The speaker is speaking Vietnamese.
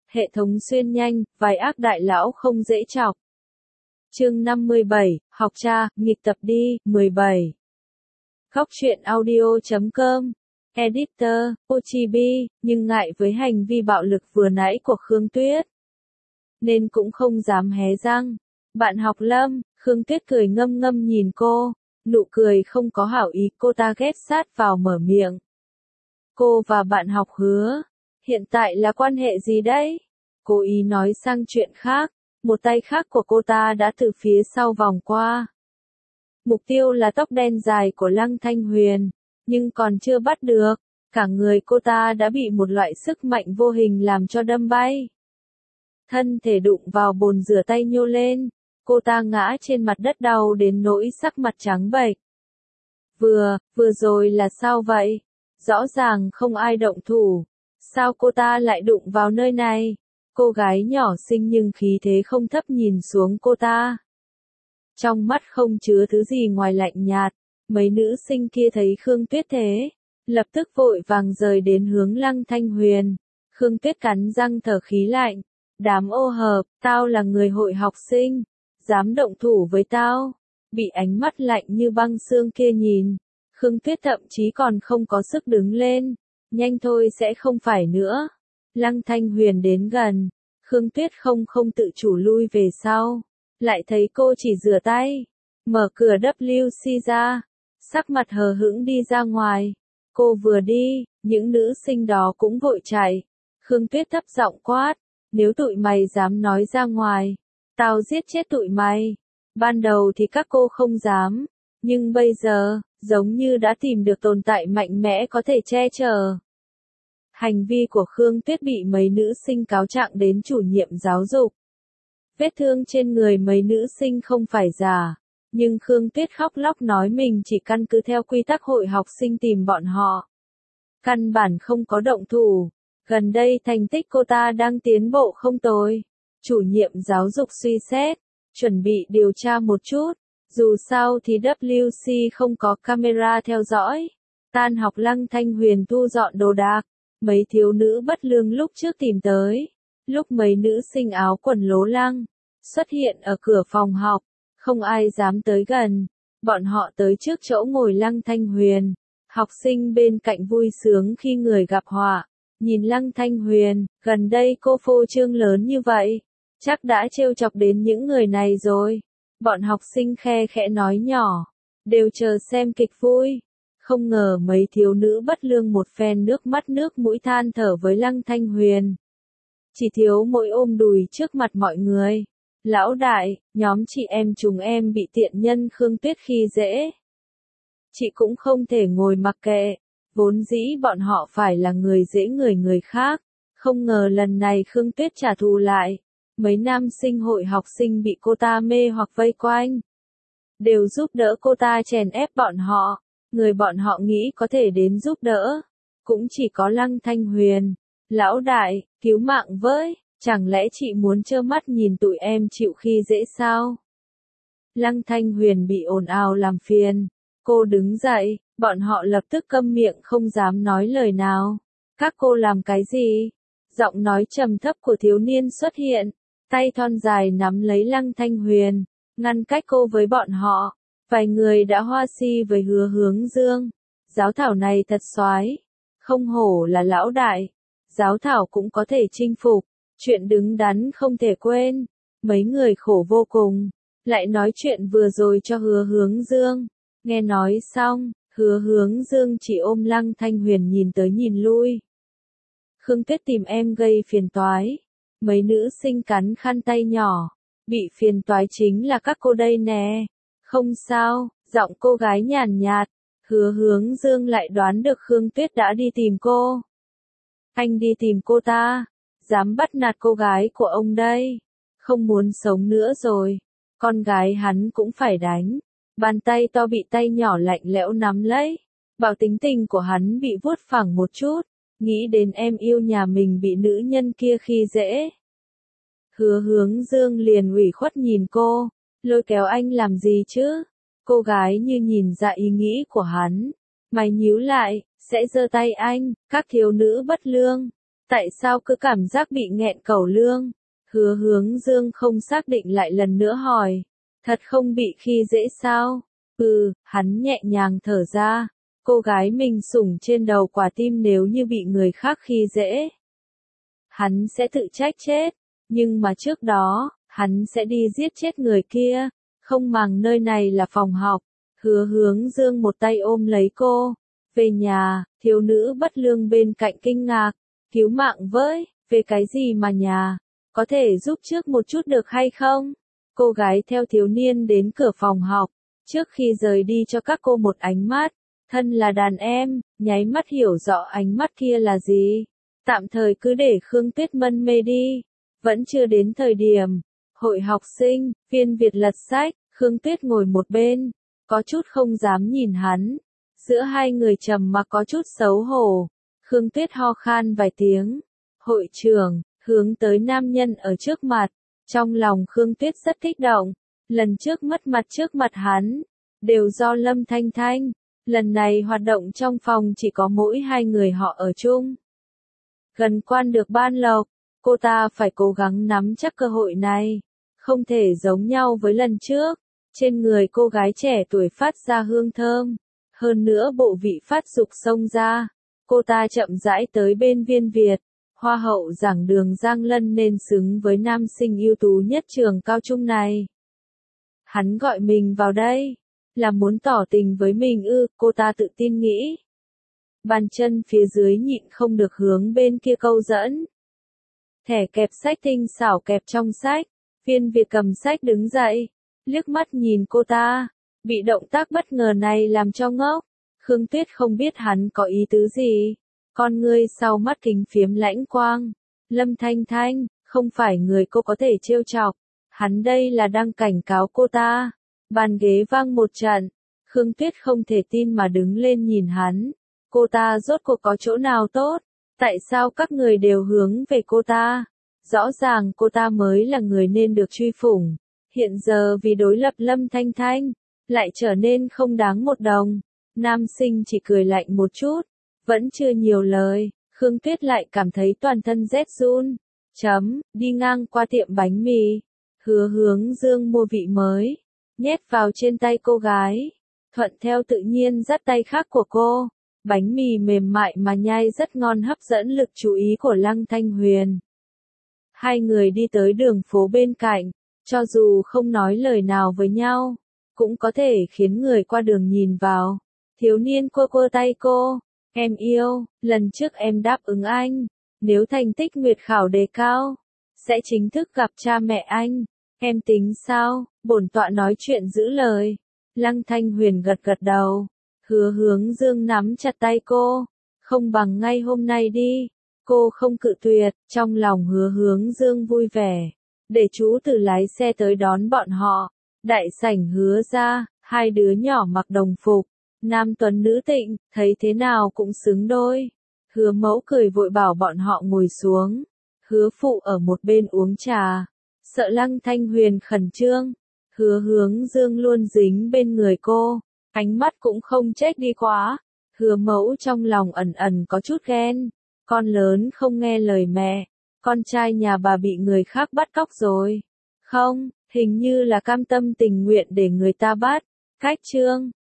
Hệ thống xuyên nhanh, vài ác đại lão không dễ chọc. Chương 57, học cha, nghịch tập đi, 17. Góc truyện audio.com, Editor, Ochibi, nhưng ngại với hành vi bạo lực vừa nãy của Khương Tuyết, nên cũng không dám hé răng. Bạn học Lâm, Khương Tuyết cười ngâm ngâm nhìn cô, nụ cười không có hảo ý, cô ta ghé sát vào mở miệng. Cô và bạn học Hứa, hiện tại là quan hệ gì đấy? Cố ý nói sang chuyện khác, một tay khác của cô ta đã từ phía sau vòng qua. Mục tiêu là tóc đen dài của Lăng Thanh Huyền, nhưng còn chưa bắt được, cả người cô ta đã bị một loại sức mạnh vô hình làm cho đâm bay. Thân thể đụng vào bồn rửa tay nhô lên, cô ta ngã trên mặt đất đau đến nỗi sắc mặt trắng bệch. Vừa rồi là sao vậy? Rõ ràng không ai động thủ, sao cô ta lại đụng vào nơi này? Cô gái nhỏ xinh nhưng khí thế không thấp nhìn xuống cô ta. Trong mắt không chứa thứ gì ngoài lạnh nhạt, mấy nữ sinh kia thấy Khương Tuyết thế, lập tức vội vàng rời đến hướng Lăng Thanh Huyền. Khương Tuyết cắn răng thở khí lạnh, đám ô hợp, tao là người hội học sinh, dám động thủ với tao. Bị ánh mắt lạnh như băng xương kia nhìn, Khương Tuyết thậm chí còn không có sức đứng lên, nhanh thôi sẽ không phải nữa. Lăng Thanh Huyền đến gần, Khương Tuyết không tự chủ lui về sau, lại thấy cô chỉ rửa tay, mở cửa WC ra, sắc mặt hờ hững đi ra ngoài. Cô vừa đi, những nữ sinh đó cũng vội chạy. Khương Tuyết thấp giọng quát, nếu tụi mày dám nói ra ngoài, tao giết chết tụi mày. Ban đầu thì các cô không dám, nhưng bây giờ, giống như đã tìm được tồn tại mạnh mẽ có thể che chở. Hành vi của Khương Tuyết bị mấy nữ sinh cáo trạng đến chủ nhiệm giáo dục. Vết thương trên người mấy nữ sinh không phải giả, nhưng Khương Tuyết khóc lóc nói mình chỉ căn cứ theo quy tắc hội học sinh tìm bọn họ. Căn bản không có động thủ, gần đây thành tích cô ta đang tiến bộ không tồi. Chủ nhiệm giáo dục suy xét, chuẩn bị điều tra một chút, dù sao thì WC không có camera theo dõi. Tan học Lăng Thanh Huyền thu dọn đồ đạc, mấy thiếu nữ bất lương lúc trước tìm tới. Lúc mấy nữ sinh áo quần lố lăng xuất hiện ở cửa phòng học, không ai dám tới gần. Bọn họ tới trước chỗ ngồi Lăng Thanh Huyền. Học sinh bên cạnh vui sướng khi người gặp họa. Nhìn Lăng Thanh Huyền, gần đây cô phô trương lớn như vậy, chắc đã trêu chọc đến những người này rồi. Bọn học sinh khe khẽ nói nhỏ, đều chờ xem kịch vui. Không ngờ mấy thiếu nữ bất lương một phen nước mắt nước mũi than thở với Lăng Thanh Huyền. Chỉ thiếu mỗi ôm đùi trước mặt mọi người. Lão đại, nhóm chị em chúng em bị tiện nhân Khương Tuyết khi dễ. Chị cũng không thể ngồi mặc kệ, vốn dĩ bọn họ phải là người dễ người khác. Không ngờ lần này Khương Tuyết trả thù lại. Mấy nam sinh hội học sinh bị cô ta mê hoặc vây quanh, đều giúp đỡ cô ta chèn ép bọn họ. Người bọn họ nghĩ có thể đến giúp đỡ, cũng chỉ có Lăng Thanh Huyền. Lão đại, cứu mạng với, chẳng lẽ chị muốn trơ mắt nhìn tụi em chịu khi dễ sao? Lăng Thanh Huyền bị ồn ào làm phiền. Cô đứng dậy, bọn họ lập tức câm miệng không dám nói lời nào. Các cô làm cái gì? Giọng nói trầm thấp của thiếu niên xuất hiện, tay thon dài nắm lấy Lăng Thanh Huyền, ngăn cách cô với bọn họ. Vài người đã hoa si với Hứa Hướng Dương. Giáo thảo này thật soái, không hổ là lão đại. Giáo thảo cũng có thể chinh phục, chuyện đứng đắn không thể quên. Mấy người khổ vô cùng, lại nói chuyện vừa rồi cho Hứa Hướng Dương. Nghe nói xong, Hứa Hướng Dương chỉ ôm Lăng Thanh Huyền nhìn tới nhìn lui. Khương Tuyết tìm em gây phiền toái. Mấy nữ sinh cắn khăn tay nhỏ, bị phiền toái chính là các cô đây nè. Không sao, giọng cô gái nhàn nhạt. Hứa Hướng Dương lại đoán được Khương Tuyết đã đi tìm cô. Anh đi tìm cô ta, dám bắt nạt cô gái của ông đây. Không muốn sống nữa rồi, con gái hắn cũng phải đánh. Bàn tay to bị tay nhỏ lạnh lẽo nắm lấy, bảo tính tình của hắn bị vuốt phẳng một chút. Nghĩ đến em yêu nhà mình bị nữ nhân kia khi dễ. Hứa Hướng Dương liền ủy khuất nhìn cô, lôi kéo anh làm gì chứ? Cô gái như nhìn ra ý nghĩ của hắn, mày nhíu lại, sẽ giơ tay anh. Các thiếu nữ bất lương Tại sao cứ cảm giác bị nghẹn cẩu lương? Hứa Hướng Dương không xác định lại lần nữa hỏi. Thật không bị khi dễ sao? Hắn nhẹ nhàng thở ra. Cô gái mình sủng trên đầu quả tim nếu như bị người khác khi dễ, hắn sẽ tự trách chết. Nhưng mà trước đó, hắn sẽ đi giết chết người kia. Không màng nơi này là phòng học. Hứa Hướng Dương một tay ôm lấy cô. Về nhà, thiếu nữ bất lương bên cạnh kinh ngạc. Cứu mạng với, về cái gì mà nhà? Có thể giúp trước một chút được hay không? Cô gái theo thiếu niên đến cửa phòng học. Trước khi rời đi cho các cô một ánh mắt. Thân là đàn em, nháy mắt hiểu rõ ánh mắt kia là gì. Tạm thời cứ để Khương Tuyết mân mê đi. Vẫn chưa đến thời điểm. Hội học sinh, Viên Việt lật sách, Khương Tuyết ngồi một bên. Có chút không dám nhìn hắn. Giữa hai người trầm mặc có chút xấu hổ. Khương Tuyết ho khan vài tiếng. Hội trưởng, hướng tới nam nhân ở trước mặt. Trong lòng Khương Tuyết rất kích động. Lần trước mất mặt trước mặt hắn. Đều do Lâm Thanh Thanh. Lần này hoạt động trong phòng chỉ có mỗi hai người họ ở chung. Gần quan được ban lộc. Cô ta phải cố gắng nắm chắc cơ hội này. Không thể giống nhau với lần trước. Trên người cô gái trẻ tuổi phát ra hương thơm. Hơn nữa bộ vị phát dục xông ra. Cô ta chậm rãi tới bên Viên Việt. Hoa hậu giảng đường Giang Lân nên xứng với nam sinh ưu tú nhất trường cao trung này. Hắn gọi mình vào đây. Là muốn tỏ tình với mình ư, cô ta tự tin nghĩ. Bàn chân phía dưới nhịn không được hướng bên kia câu dẫn. Thẻ kẹp sách tinh xảo kẹp trong sách. Viên Việt cầm sách đứng dậy. Liếc mắt nhìn cô ta. Bị động tác bất ngờ này làm cho ngốc. Khương Tuyết không biết hắn có ý tứ gì. Con ngươi sau mắt kính phiếm lãnh quang. Lâm Thanh Thanh, không phải người cô có thể trêu chọc. Hắn đây là đang cảnh cáo cô ta. Bàn ghế vang một trận. Khương Tuyết không thể tin mà đứng lên nhìn hắn. Cô ta rốt cuộc có chỗ nào tốt? Tại sao các người đều hướng về cô ta? Rõ ràng cô ta mới là người nên được truy phủng. Hiện giờ vì đối lập Lâm Thanh Thanh, lại trở nên không đáng một đồng. Nam sinh chỉ cười lạnh một chút. Vẫn chưa nhiều lời, Khương Tuyết lại cảm thấy toàn thân rét run. Đi ngang qua tiệm bánh mì. Hứa Hướng Dương mua vị mới. Nhét vào trên tay cô gái. Thuận theo tự nhiên dắt tay khác của cô. Bánh mì mềm mại mà nhai rất ngon hấp dẫn lực chú ý của Lăng Thanh Huyền. Hai người đi tới đường phố bên cạnh. Cho dù không nói lời nào với nhau, cũng có thể khiến người qua đường nhìn vào. Thiếu niên quơ quơ tay cô. Em yêu, lần trước em đáp ứng anh. Nếu thành tích nguyệt khảo đề cao, sẽ chính thức gặp cha mẹ anh. Em tính sao? Bổn tọa nói chuyện giữ lời. Lăng Thanh Huyền gật gật đầu. Hứa Hướng Dương nắm chặt tay cô. Không bằng ngay hôm nay đi. Cô không cự tuyệt. Trong lòng Hứa Hướng Dương vui vẻ. Để chú Tử lái xe tới đón bọn họ. Đại sảnh Hứa ra, hai đứa nhỏ mặc đồng phục. Nam tuấn nữ tịnh, thấy thế nào cũng xứng đôi. Hứa mẫu cười vội bảo bọn họ ngồi xuống. Hứa phụ ở một bên uống trà. Sợ Lăng Thanh Huyền khẩn trương. Hứa Hướng Dương luôn dính bên người cô. Ánh mắt cũng không trách đi quá. Hứa mẫu trong lòng ẩn ẩn có chút ghen. Con lớn không nghe lời mẹ. Con trai nhà bà bị người khác bắt cóc rồi. Không, hình như là cam tâm tình nguyện để người ta bắt. Cách chương